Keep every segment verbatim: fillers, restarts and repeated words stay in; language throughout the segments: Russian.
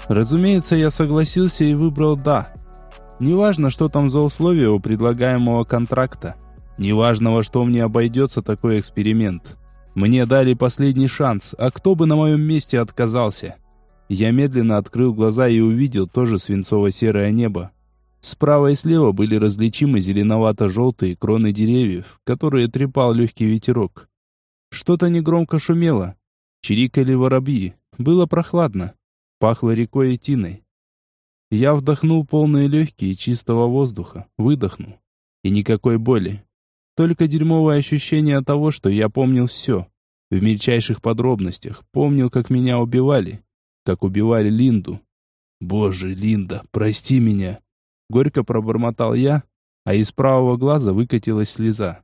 Разумеется, я согласился и выбрал «да». Неважно, что там за условия у предлагаемого контракта. Неважно, во что мне обойдется такой эксперимент. Мне дали последний шанс, а кто бы на моем месте отказался? Я медленно открыл глаза и увидел тоже свинцово-серое небо. Справа и слева были различимы зеленовато-желтые кроны деревьев, которые трепал легкий ветерок. Что-то негромко шумело. Чирикали воробьи. Было прохладно. Пахло рекой и тиной. Я вдохнул полные легкие чистого воздуха. Выдохнул. И никакой боли. Только дерьмовое ощущение того, что я помнил все. В мельчайших подробностях. Помнил, как меня убивали. Как убивали Линду. «Боже, Линда, прости меня!» Горько пробормотал я, а из правого глаза выкатилась слеза.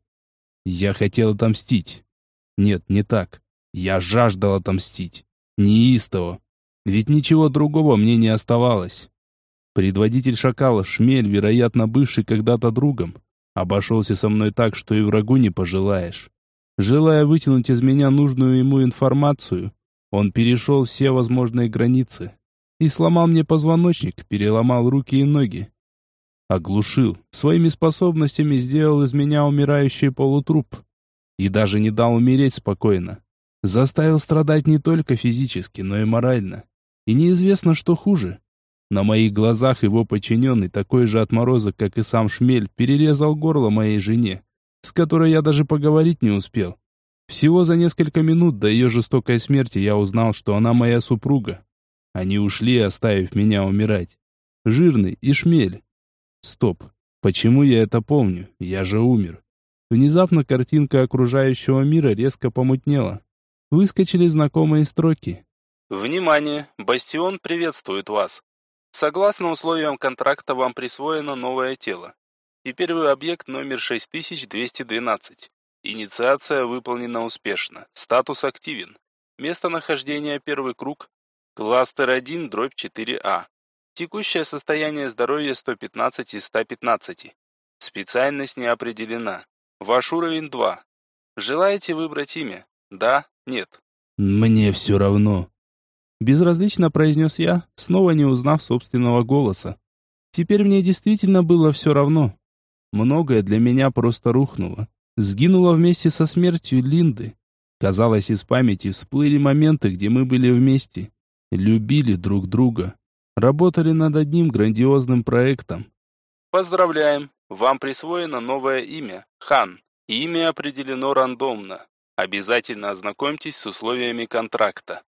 Я хотел отомстить. Нет, не так. Я жаждал отомстить. Неистово. Ведь ничего другого мне не оставалось. Предводитель шакалов, Шмель, вероятно, бывший когда-то другом, обошелся со мной так, что и врагу не пожелаешь. Желая вытянуть из меня нужную ему информацию, он перешел все возможные границы и сломал мне позвоночник, переломал руки и ноги. Оглушил, своими способностями сделал из меня умирающий полутруп. И даже не дал умереть спокойно. Заставил страдать не только физически, но и морально. И неизвестно, что хуже. На моих глазах его подчиненный, такой же отморозок, как и сам Шмель, перерезал горло моей жене, с которой я даже поговорить не успел. Всего за несколько минут до ее жестокой смерти я узнал, что она моя супруга. Они ушли, оставив меня умирать. Жирный и Шмель. Стоп. Почему я это помню? Я же умер. Внезапно картинка окружающего мира резко помутнела. Выскочили знакомые строки. Внимание! Бастион приветствует вас. Согласно условиям контракта вам присвоено новое тело. Теперь вы объект номер шесть тысяч двести двенадцать. Инициация выполнена успешно. Статус активен. Местонахождение первый круг. Кластер один дробь четыре А. Текущее состояние здоровья сто пятнадцать из ста пятнадцати. Специальность не определена. Ваш уровень два. Желаете выбрать имя? Да? Нет? Мне все равно. Безразлично произнес я, снова не узнав собственного голоса. Теперь мне действительно было все равно. Многое для меня просто рухнуло. Сгинуло вместе со смертью Линды. Казалось, из памяти всплыли моменты, где мы были вместе. Любили друг друга. Работали над одним грандиозным проектом. Поздравляем! Вам присвоено новое имя – Хан. Имя определено рандомно. Обязательно ознакомьтесь с условиями контракта.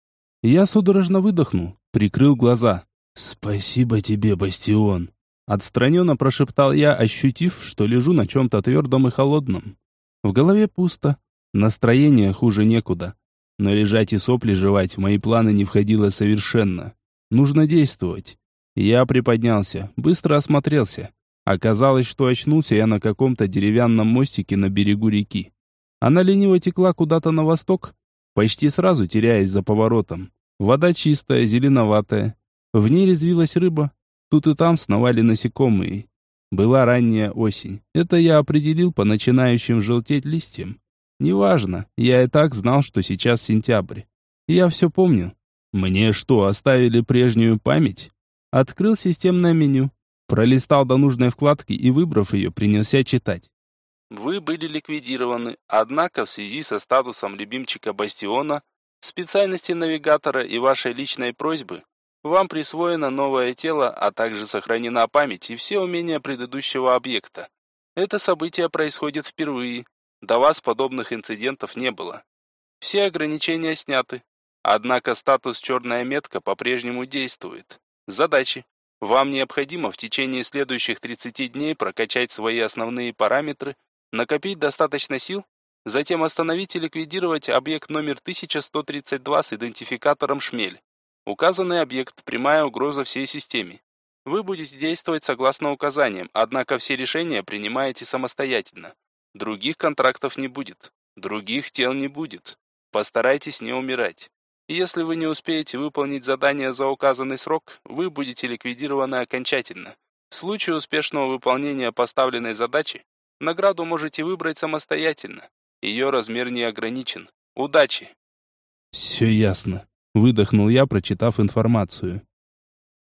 Я судорожно выдохнул, прикрыл глаза. «Спасибо тебе, Бастион!» Отстраненно прошептал я, ощутив, что лежу на чем-то твердом и холодном. В голове пусто. Настроение хуже некуда. Но лежать и сопли жевать в мои планы не входило совершенно. Нужно действовать. Я приподнялся, быстро осмотрелся. Оказалось, что очнулся я на каком-то деревянном мостике на берегу реки. Она лениво текла куда-то на восток, почти сразу теряясь за поворотом. Вода чистая, зеленоватая. В ней резвилась рыба. Тут и там сновали насекомые. Была ранняя осень. Это я определил по начинающим желтеть листьям. Неважно, я и так знал, что сейчас сентябрь. Я все помнил. Мне что, оставили прежнюю память? Открыл системное меню, пролистал до нужной вкладки и, выбрав ее, принялся читать. Вы были ликвидированы, однако в связи со статусом любимчика Бастиона, специальности навигатора и вашей личной просьбы, вам присвоено новое тело, а также сохранена память и все умения предыдущего объекта. Это событие происходит впервые. До вас подобных инцидентов не было. Все ограничения сняты. Однако статус «Черная метка» по-прежнему действует. Задачи. Вам необходимо в течение следующих тридцати дней прокачать свои основные параметры, накопить достаточно сил, затем остановить и ликвидировать объект номер тысяча сто тридцать два с идентификатором «Шмель». Указанный объект – прямая угроза всей системе. Вы будете действовать согласно указаниям, однако все решения принимаете самостоятельно. Других контрактов не будет. Других тел не будет. Постарайтесь не умирать. Если вы не успеете выполнить задание за указанный срок, вы будете ликвидированы окончательно. В случае успешного выполнения поставленной задачи, награду можете выбрать самостоятельно. Ее размер не ограничен. Удачи! Все ясно. Выдохнул я, прочитав информацию.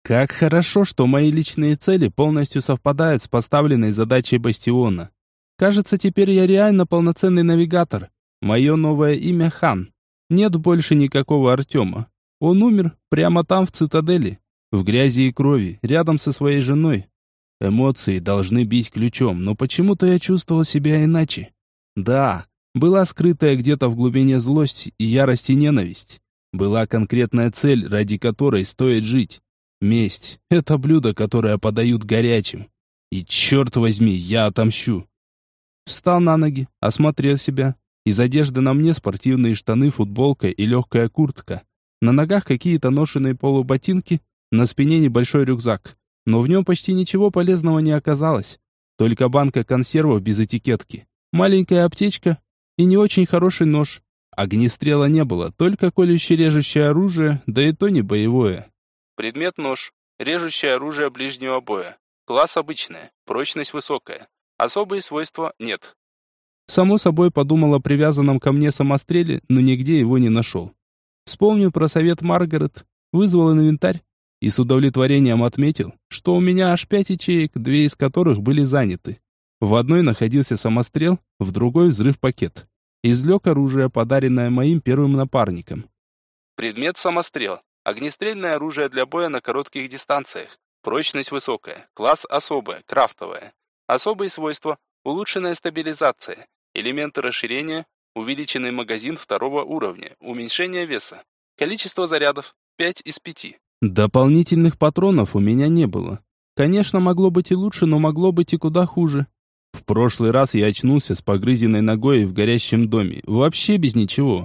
Как хорошо, что мои личные цели полностью совпадают с поставленной задачей Бастиона. Кажется, теперь я реально полноценный навигатор. Мое новое имя Хан. Нет больше никакого Артема. Он умер прямо там, в цитадели, в грязи и крови, рядом со своей женой. Эмоции должны бить ключом, но почему-то я чувствовал себя иначе. Да, была скрытая где-то в глубине злость и ярость и ненависть. Была конкретная цель, ради которой стоит жить. Месть — это блюдо, которое подают горячим. И черт возьми, я отомщу. Встал на ноги, осмотрел себя. Из одежды на мне спортивные штаны, футболка и легкая куртка. На ногах какие-то ношеные полуботинки, на спине небольшой рюкзак. Но в нем почти ничего полезного не оказалось. Только банка консервов без этикетки, маленькая аптечка и не очень хороший нож. Огнестрела не было, только колюще-режущее оружие, да и то не боевое. Предмет нож. Режущее оружие ближнего боя. Класс обычное. Прочность высокая. Особые свойства нет. Само собой подумал о привязанном ко мне самостреле, но нигде его не нашел. Вспомнил про совет Маргарет, вызвал инвентарь и с удовлетворением отметил, что у меня аж пять ячеек, две из которых были заняты. В одной находился самострел, в другой взрыв-пакет. Извлек оружие, подаренное моим первым напарником. Предмет самострел. Огнестрельное оружие для боя на коротких дистанциях. Прочность высокая. Класс особое, крафтовое. Особые свойства. Улучшенная стабилизация. Элементы расширения. Увеличенный магазин второго уровня. Уменьшение веса. Количество зарядов. пять из пяти. Дополнительных патронов у меня не было. Конечно, могло быть и лучше, но могло быть и куда хуже. В прошлый раз я очнулся с погрызенной ногой в горящем доме. Вообще без ничего.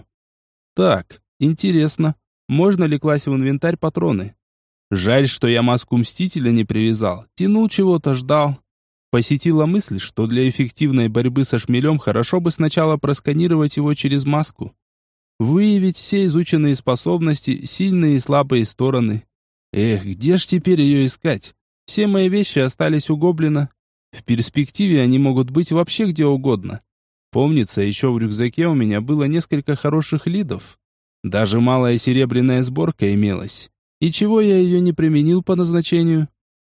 Так, интересно. Можно ли класть в инвентарь патроны? Жаль, что я маску Мстителя не привязал. Тянул чего-то, ждал. Посетила мысль, что для эффективной борьбы со шмелем хорошо бы сначала просканировать его через маску. Выявить все изученные способности, сильные и слабые стороны. Эх, где ж теперь ее искать? Все мои вещи остались у гоблина. В перспективе они могут быть вообще где угодно. Помнится, еще в рюкзаке у меня было несколько хороших лидов. Даже малая серебряная сборка имелась. И чего я ее не применил по назначению?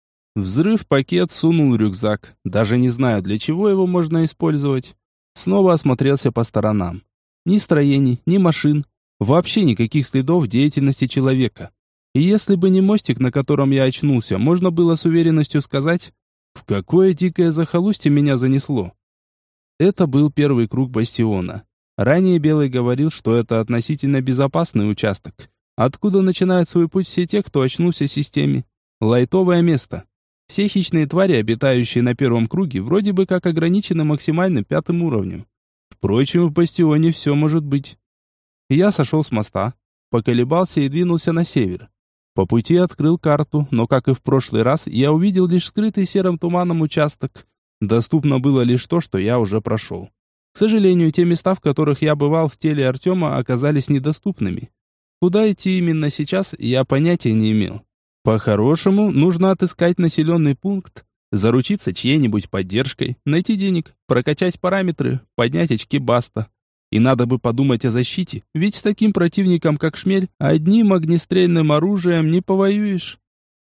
Взрыв-пакет сунул в рюкзак. Даже не знаю, для чего его можно использовать. Снова осмотрелся по сторонам. Ни строений, ни машин. Вообще никаких следов деятельности человека. И если бы не мостик, на котором я очнулся, можно было с уверенностью сказать, в какое дикое захолустье меня занесло. Это был первый круг бастиона. Ранее Белый говорил, что это относительно безопасный участок, откуда начинают свой путь все те, кто очнулся в системе. Лайтовое место. Все хищные твари, обитающие на первом круге, вроде бы как ограничены максимальным пятым уровнем. Впрочем, в бастионе все может быть. Я сошел с моста, поколебался и двинулся на север. По пути открыл карту, но, как и в прошлый раз, я увидел лишь скрытый серым туманом участок. Доступно было лишь то, что я уже прошел. К сожалению, те места, в которых я бывал в теле Артема, оказались недоступными. Куда идти именно сейчас, я понятия не имел. По-хорошему, нужно отыскать населенный пункт, заручиться чьей-нибудь поддержкой, найти денег, прокачать параметры, поднять очки баста. И надо бы подумать о защите, ведь с таким противником, как Шмель, одним огнестрельным оружием не повоюешь.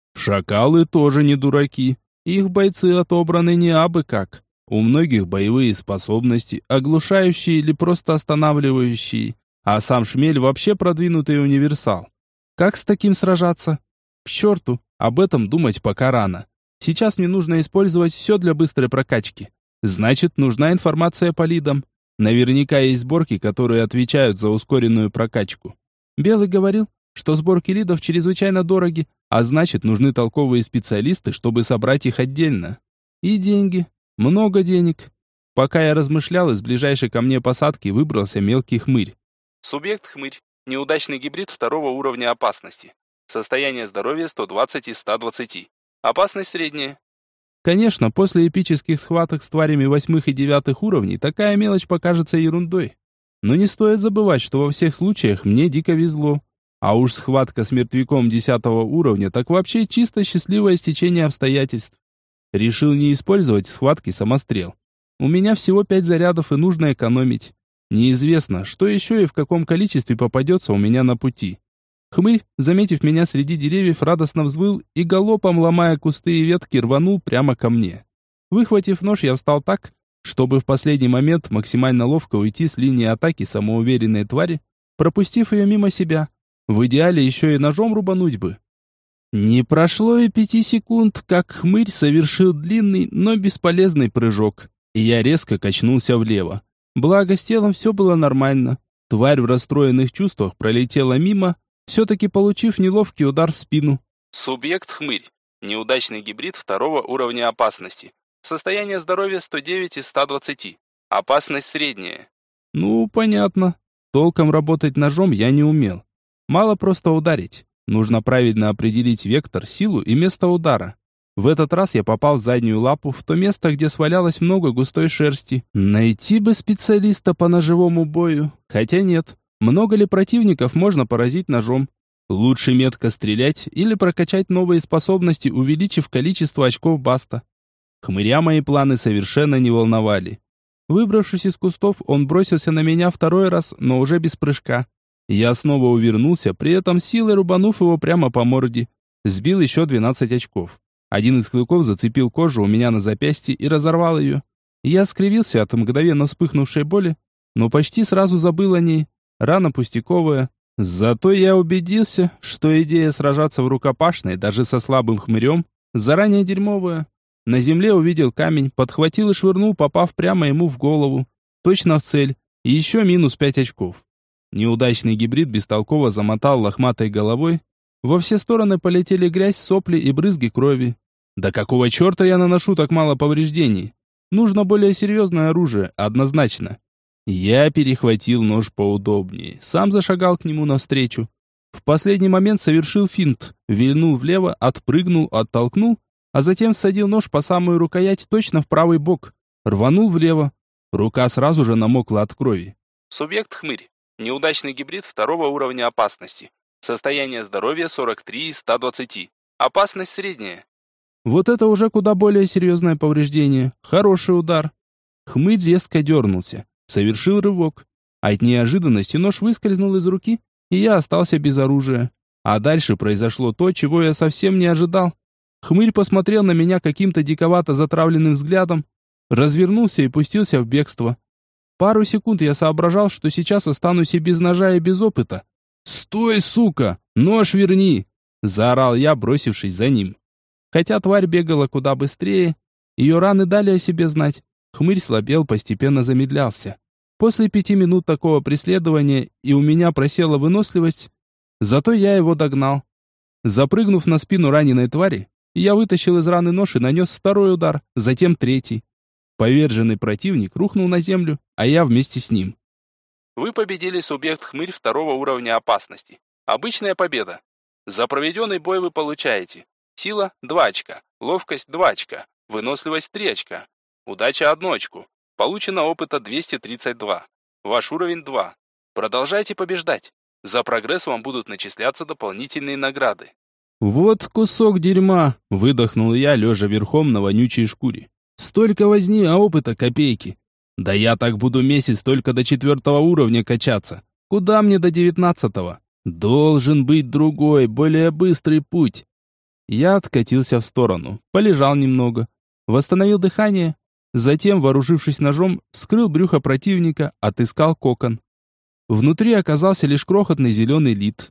Шакалы тоже не дураки. Их бойцы отобраны не абы как. У многих боевые способности, оглушающие или просто останавливающие, а сам Шмель вообще продвинутый универсал. Как с таким сражаться? К черту, об этом думать пока рано. Сейчас мне нужно использовать все для быстрой прокачки. Значит, нужна информация по лидам. Наверняка есть сборки, которые отвечают за ускоренную прокачку. Белый говорил, что сборки лидов чрезвычайно дороги, а значит, нужны толковые специалисты, чтобы собрать их отдельно. И деньги. Много денег. Пока я размышлял, из ближайшей ко мне посадки выбрался мелкий хмырь. Субъект хмырь. Неудачный гибрид второго уровня опасности. Состояние здоровья сто двадцать из ста двадцати. Опасность средняя. Конечно, после эпических схваток с тварями восьмых и девятых уровней такая мелочь покажется ерундой. Но не стоит забывать, что во всех случаях мне дико везло. А уж схватка с мертвяком десятого уровня так вообще чисто счастливое стечение обстоятельств. Решил не использовать в схватке самострел. У меня всего пять зарядов и нужно экономить. Неизвестно, что еще и в каком количестве попадется у меня на пути. Хмырь, заметив меня среди деревьев, радостно взвыл и галопом, ломая кусты и ветки, рванул прямо ко мне. Выхватив нож, я встал так, чтобы в последний момент максимально ловко уйти с линии атаки самоуверенной твари, пропустив ее мимо себя. В идеале еще и ножом рубануть бы. Не прошло и пяти секунд, как хмырь совершил длинный, но бесполезный прыжок, и я резко качнулся влево. Благо, с телом все было нормально. Тварь в расстроенных чувствах пролетела мимо, все-таки получив неловкий удар в спину. Субъект хмырь. Неудачный гибрид второго уровня опасности. Состояние здоровья сто девять из ста двадцати. Опасность средняя. Ну, понятно. Толком работать ножом я не умел. Мало просто ударить. Нужно правильно определить вектор, силу и место удара. В этот раз я попал в заднюю лапу, в то место, где свалялось много густой шерсти. Найти бы специалиста по ножевому бою. Хотя нет. Много ли противников можно поразить ножом? Лучше метко стрелять или прокачать новые способности, увеличив количество очков баста. Хмыря мои планы совершенно не волновали. Выбравшись из кустов, он бросился на меня второй раз, но уже без прыжка. Я снова увернулся, при этом силой рубанув его прямо по морде. Сбил еще двенадцать очков. Один из клыков зацепил кожу у меня на запястье и разорвал ее. Я скривился от мгновенно вспыхнувшей боли, но почти сразу забыл о ней. Рана пустяковая. Зато я убедился, что идея сражаться в рукопашной даже со слабым хмырем заранее дерьмовая. На земле увидел камень, подхватил и швырнул, попав прямо ему в голову. Точно в цель. И еще минус пять очков. Неудачный гибрид бестолково замотал лохматой головой. Во все стороны полетели грязь, сопли и брызги крови. Да какого черта я наношу так мало повреждений? Нужно более серьезное оружие, однозначно. Я перехватил нож поудобнее, сам зашагал к нему навстречу. В последний момент совершил финт, вильнул влево, отпрыгнул, оттолкнул, а затем всадил нож по самую рукоять точно в правый бок. Рванул влево. Рука сразу же намокла от крови. Субъект хмырь. Неудачный гибрид второго уровня опасности. Состояние здоровья сорок три из ста двадцати. Опасность средняя. Вот это уже куда более серьезное повреждение. Хороший удар. Хмырь резко дернулся. Совершил рывок. От неожиданности нож выскользнул из руки, и я остался без оружия. А дальше произошло то, чего я совсем не ожидал. Хмырь посмотрел на меня каким-то диковато затравленным взглядом, развернулся и пустился в бегство. Пару секунд я соображал, что сейчас останусь и без ножа, и без опыта. «Стой, сука! Нож верни!» — заорал я, бросившись за ним. Хотя тварь бегала куда быстрее, ее раны дали о себе знать. Хмырь слабел, постепенно замедлялся. После пяти минут такого преследования и у меня просела выносливость, зато я его догнал. Запрыгнув на спину раненой твари, я вытащил из раны нож и нанес второй удар, затем третий. Поверженный противник рухнул на землю, а я вместе с ним. Вы победили субъект хмырь второго уровня опасности. Обычная победа. За проведенный бой вы получаете сила два очка, ловкость два очка, выносливость три очка, удача одно очко. Получено опыта двести тридцать два. Ваш уровень два. Продолжайте побеждать. За прогресс вам будут начисляться дополнительные награды. «Вот кусок дерьма!» — выдохнул я, лежа верхом на вонючей шкуре. «Столько возни, а опыта копейки. Да я так буду месяц только до четвертого уровня качаться. Куда мне до девятнадцатого? Должен быть другой, более быстрый путь». Я откатился в сторону, полежал немного, восстановил дыхание, затем, вооружившись ножом, вскрыл брюхо противника, отыскал кокон. Внутри оказался лишь крохотный зеленый лид.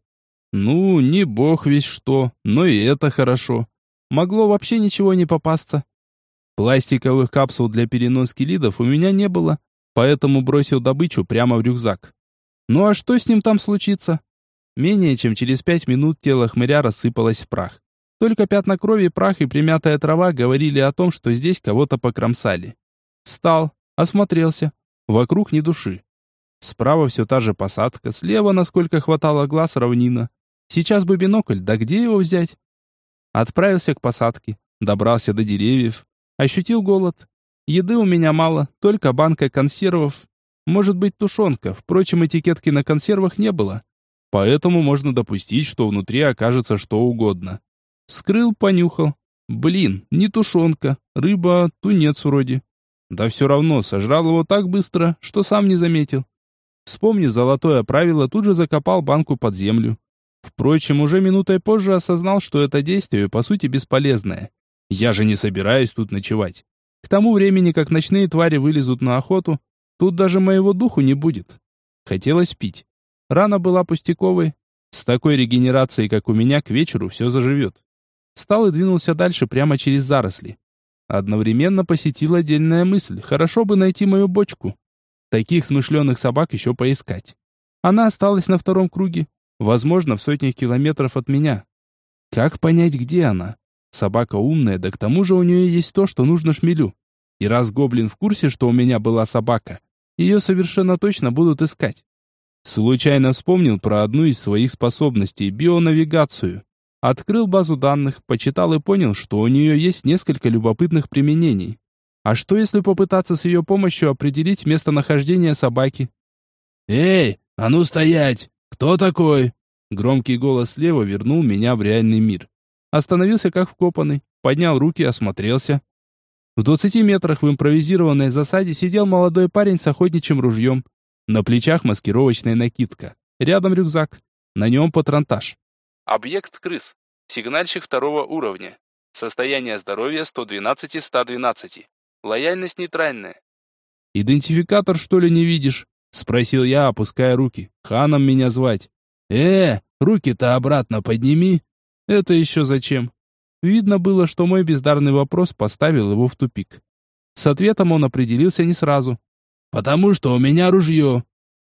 Ну, не бог весь что, но и это хорошо. Могло вообще ничего не попасться. Пластиковых капсул для переноски лидов у меня не было, поэтому бросил добычу прямо в рюкзак. Ну а что с ним там случится? Менее чем через пять минут тело хмыря рассыпалось в прах. Только пятна крови, прах и примятая трава говорили о том, что здесь кого-то покромсали. Встал, осмотрелся. Вокруг ни души. Справа все та же посадка, слева, насколько хватало глаз, равнина. Сейчас бы бинокль, да где его взять? Отправился к посадке, добрался до деревьев, ощутил голод. Еды у меня мало, только банка консервов. Может быть, тушенка, впрочем, этикетки на консервах не было. Поэтому можно допустить, что внутри окажется что угодно. Вскрыл, понюхал. Блин, не тушенка, рыба, тунец вроде. Да все равно, сожрал его так быстро, что сам не заметил. Вспомнив золотое правило, тут же закопал банку под землю. Впрочем, уже минутой позже осознал, что это действие по сути бесполезное. Я же не собираюсь тут ночевать. К тому времени, как ночные твари вылезут на охоту, тут даже моего духу не будет. Хотелось пить. Рана была пустяковой. С такой регенерацией, как у меня, к вечеру все заживет. Встал и двинулся дальше прямо через заросли. Одновременно посетила отдельная мысль. Хорошо бы найти мою бочку. Таких смышленых собак еще поискать. Она осталась на втором круге. Возможно, в сотнях километров от меня. Как понять, где она? Собака умная, да к тому же у нее есть то, что нужно шмелю. И раз гоблин в курсе, что у меня была собака, ее совершенно точно будут искать. Случайно вспомнил про одну из своих способностей – бионавигацию. Открыл базу данных, почитал и понял, что у нее есть несколько любопытных применений. А что если попытаться с ее помощью определить местонахождение собаки? «Эй, а ну стоять! Кто такой?» Громкий голос слева вернул меня в реальный мир. Остановился как вкопанный, поднял руки, осмотрелся. В двадцати метрах в импровизированной засаде сидел молодой парень с охотничьим ружьем. На плечах маскировочная накидка. Рядом рюкзак. На нем патронтаж. Объект крыс. Сигнальщик второго уровня. Состояние здоровья сто двенадцать из ста двенадцати. Лояльность нейтральная. «Идентификатор, что ли, не видишь?» Спросил я, опуская руки. «Ханом меня звать». «Э, руки-то обратно подними». «Это еще зачем?» Видно было, что мой бездарный вопрос поставил его в тупик. С ответом он определился не сразу. «Потому что у меня ружье».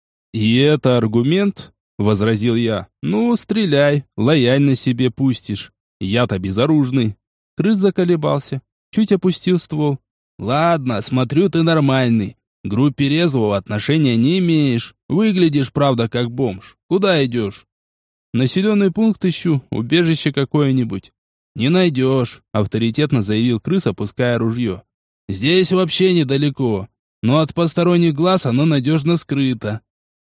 «И это аргумент?» — возразил я. «Ну, стреляй, лояльно себе пустишь. Я-то безоружный». Крыс заколебался, чуть опустил ствол. «Ладно, смотрю, ты нормальный. К группе резвого отношения не имеешь. Выглядишь, правда, как бомж. Куда идешь?» «Населенный пункт ищу, убежище какое-нибудь». «Не найдешь», — авторитетно заявил крыс, опуская ружье. «Здесь вообще недалеко, но от посторонних глаз оно надежно скрыто».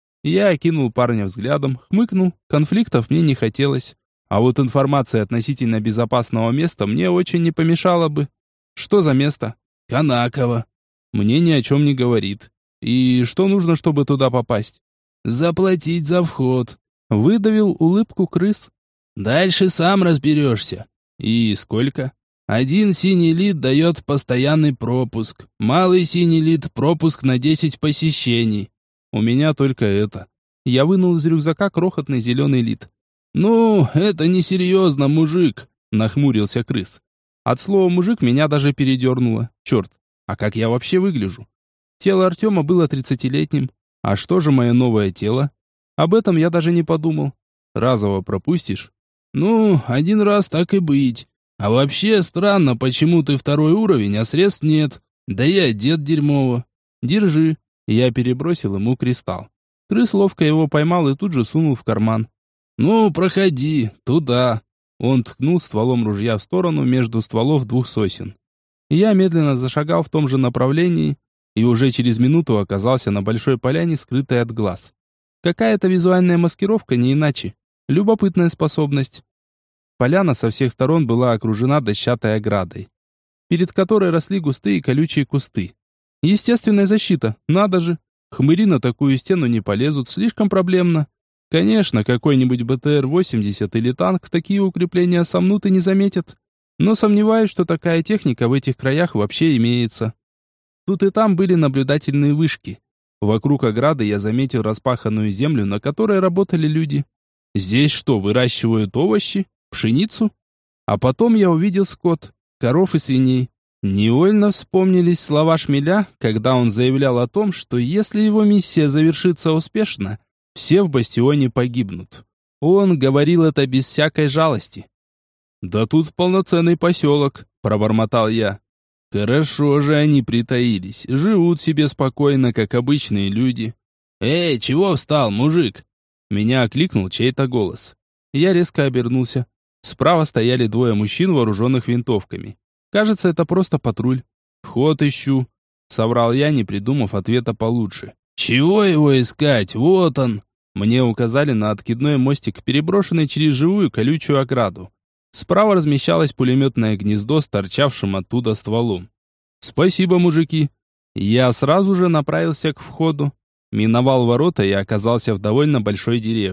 Я окинул парня взглядом, хмыкнул, конфликтов мне не хотелось. А вот информация относительно безопасного места мне очень не помешала бы. «Что за место?» «Конаково». Мне ни о чем не говорит. «И что нужно, чтобы туда попасть?» «Заплатить за вход». Выдавил улыбку крыс. «Дальше сам разберешься». «И сколько?» «Один синий лид дает постоянный пропуск. Малый синий лид пропуск на десять посещений». «У меня только это». Я вынул из рюкзака крохотный зеленый лид. «Ну, это несерьезно, мужик», — нахмурился крыс. От слова «мужик» меня даже передернуло. Черт, а как я вообще выгляжу? Тело Артема было тридцатилетним. А что же мое новое тело? Об этом я даже не подумал. Разово пропустишь? Ну, один раз так и быть. А вообще странно, почему ты второй уровень, а средств нет. Да и одет дерьмово. Держи. Я перебросил ему кристалл. Крыс ловко его поймал и тут же сунул в карман. Ну, проходи, туда. Он ткнул стволом ружья в сторону между стволов двух сосен. Я медленно зашагал в том же направлении и уже через минуту оказался на большой поляне, скрытой от глаз. Какая-то визуальная маскировка, не иначе. Любопытная способность. Поляна со всех сторон была окружена дощатой оградой, перед которой росли густые колючие кусты. Естественная защита, надо же. Хмыри на такую стену не полезут, слишком проблемно. Конечно, какой-нибудь бэ тэ эр восемьдесят или танк такие укрепления сомнут и не заметят. Но сомневаюсь, что такая техника в этих краях вообще имеется. Тут и там были наблюдательные вышки. Вокруг ограды я заметил распаханную землю, на которой работали люди. Здесь что, выращивают овощи? Пшеницу? А потом я увидел скот, коров и свиней. Невольно вспомнились слова Шмеля, когда он заявлял о том, что если его миссия завершится успешно, все в бастионе погибнут. Он говорил это без всякой жалости. «Да тут полноценный поселок», — пробормотал я. «Хорошо же они притаились, живут себе спокойно, как обычные люди». «Эй, чего встал, мужик?» Меня окликнул чей-то голос. Я резко обернулся. Справа стояли двое мужчин, вооруженных винтовками. Кажется, это просто патруль. «Вход ищу», — соврал я, не придумав ответа получше. «Чего его искать? Вот он!» Мне указали на откидной мостик, переброшенный через живую колючую ограду. Справа размещалось пулеметное гнездо с торчавшим оттуда стволом. «Спасибо, мужики!» Я сразу же направился к входу, миновал ворота и оказался в довольно большой деревне.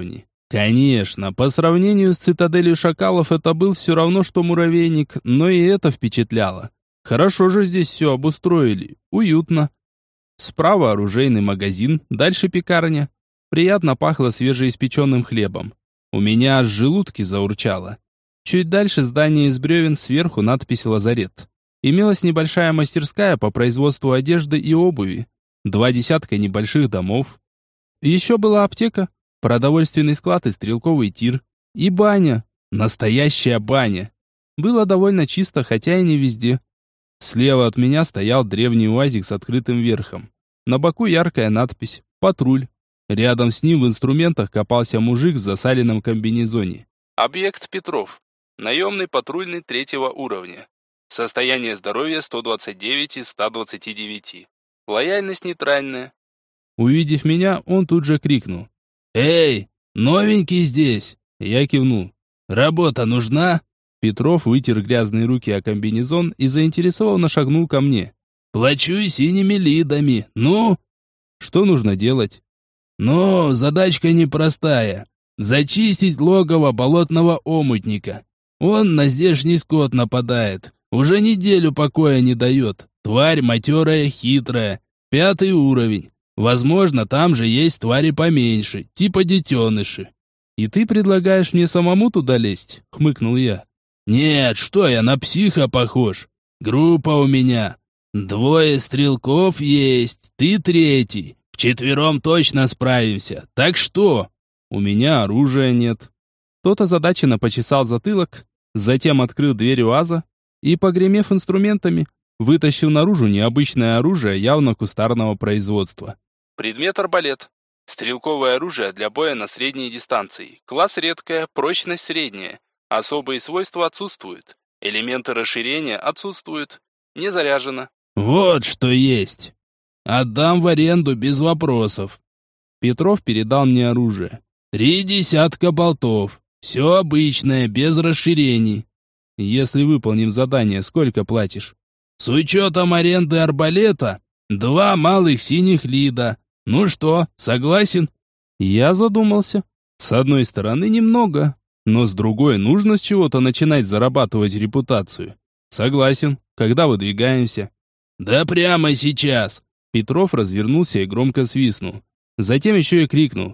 Конечно, по сравнению с цитаделью шакалов это был все равно, что муравейник, но и это впечатляло. Хорошо же здесь все обустроили, уютно. Справа оружейный магазин, дальше пекарня. Приятно пахло свежеиспеченным хлебом. У меня аж желудки заурчало. Чуть дальше здание из бревен, сверху надпись «Лазарет». Имелась небольшая мастерская по производству одежды и обуви. Два десятка небольших домов. Еще была аптека, продовольственный склад и стрелковый тир. И баня. Настоящая баня. Было довольно чисто, хотя и не везде. Слева от меня стоял древний УАЗик с открытым верхом. На боку яркая надпись «Патруль». Рядом с ним в инструментах копался мужик в засаленном комбинезоне. Объект Петров. Наемный патрульный третьего уровня. Состояние здоровья сто двадцать девять из ста двадцати девяти. Лояльность нейтральная. Увидев меня, он тут же крикнул: «Эй, новенький здесь!» Я кивнул. «Работа нужна?» Петров вытер грязные руки о комбинезон и заинтересованно шагнул ко мне. «Плачу синими лидами. Ну?» «Что нужно делать?» «Ну, задачка непростая. Зачистить логово болотного омутника. Он на здешний скот нападает. Уже неделю покоя не дает. Тварь матерая, хитрая. Пятый уровень. Возможно, там же есть твари поменьше, типа детеныши». «И ты предлагаешь мне самому туда лезть?» — хмыкнул я. «Нет, что я, на психа похож. Группа у меня. Двое стрелков есть, ты третий. Вчетвером точно справимся. Так что?» «У меня оружия нет». Тот озадаченно почесал затылок, затем открыл дверь УАЗа и, погремев инструментами, вытащил наружу необычное оружие явно кустарного производства. Предмет арбалет. Стрелковое оружие для боя на средней дистанции. Класс редкая, прочность средняя. Особые свойства отсутствуют. Элементы расширения отсутствуют. Не заряжено. «Вот что есть. Отдам в аренду без вопросов». Петров передал мне оружие. «Три десятка болтов. Все обычное, без расширений». «Если выполним задание, сколько платишь?» «С учетом аренды арбалета, два малых синих лида. Ну что, согласен?» Я задумался. С одной стороны, немного, но с другой, нужно с чего-то начинать зарабатывать репутацию. «Согласен. Когда выдвигаемся?» «Да прямо сейчас!» Петров развернулся и громко свистнул. Затем еще и крикнул: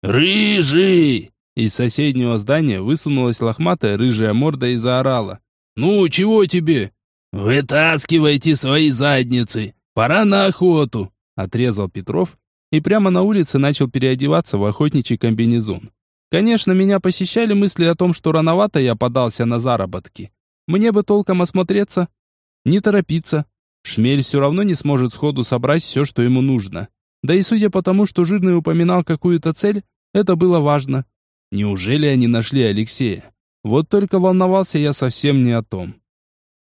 «Рыжий!» Из соседнего здания высунулась лохматая рыжая морда и заорала: «Ну, чего тебе?» «Вытаскивайте свои задницы! Пора на охоту!» Отрезал Петров и прямо на улице начал переодеваться в охотничий комбинезон. Конечно, меня посещали мысли о том, что рановато я подался на заработки. Мне бы толком осмотреться, не торопиться. Шмель все равно не сможет сходу собрать все, что ему нужно. Да и судя по тому, что Жирный упоминал какую-то цель, это было важно. Неужели они нашли Алексея? Вот только волновался я совсем не о том.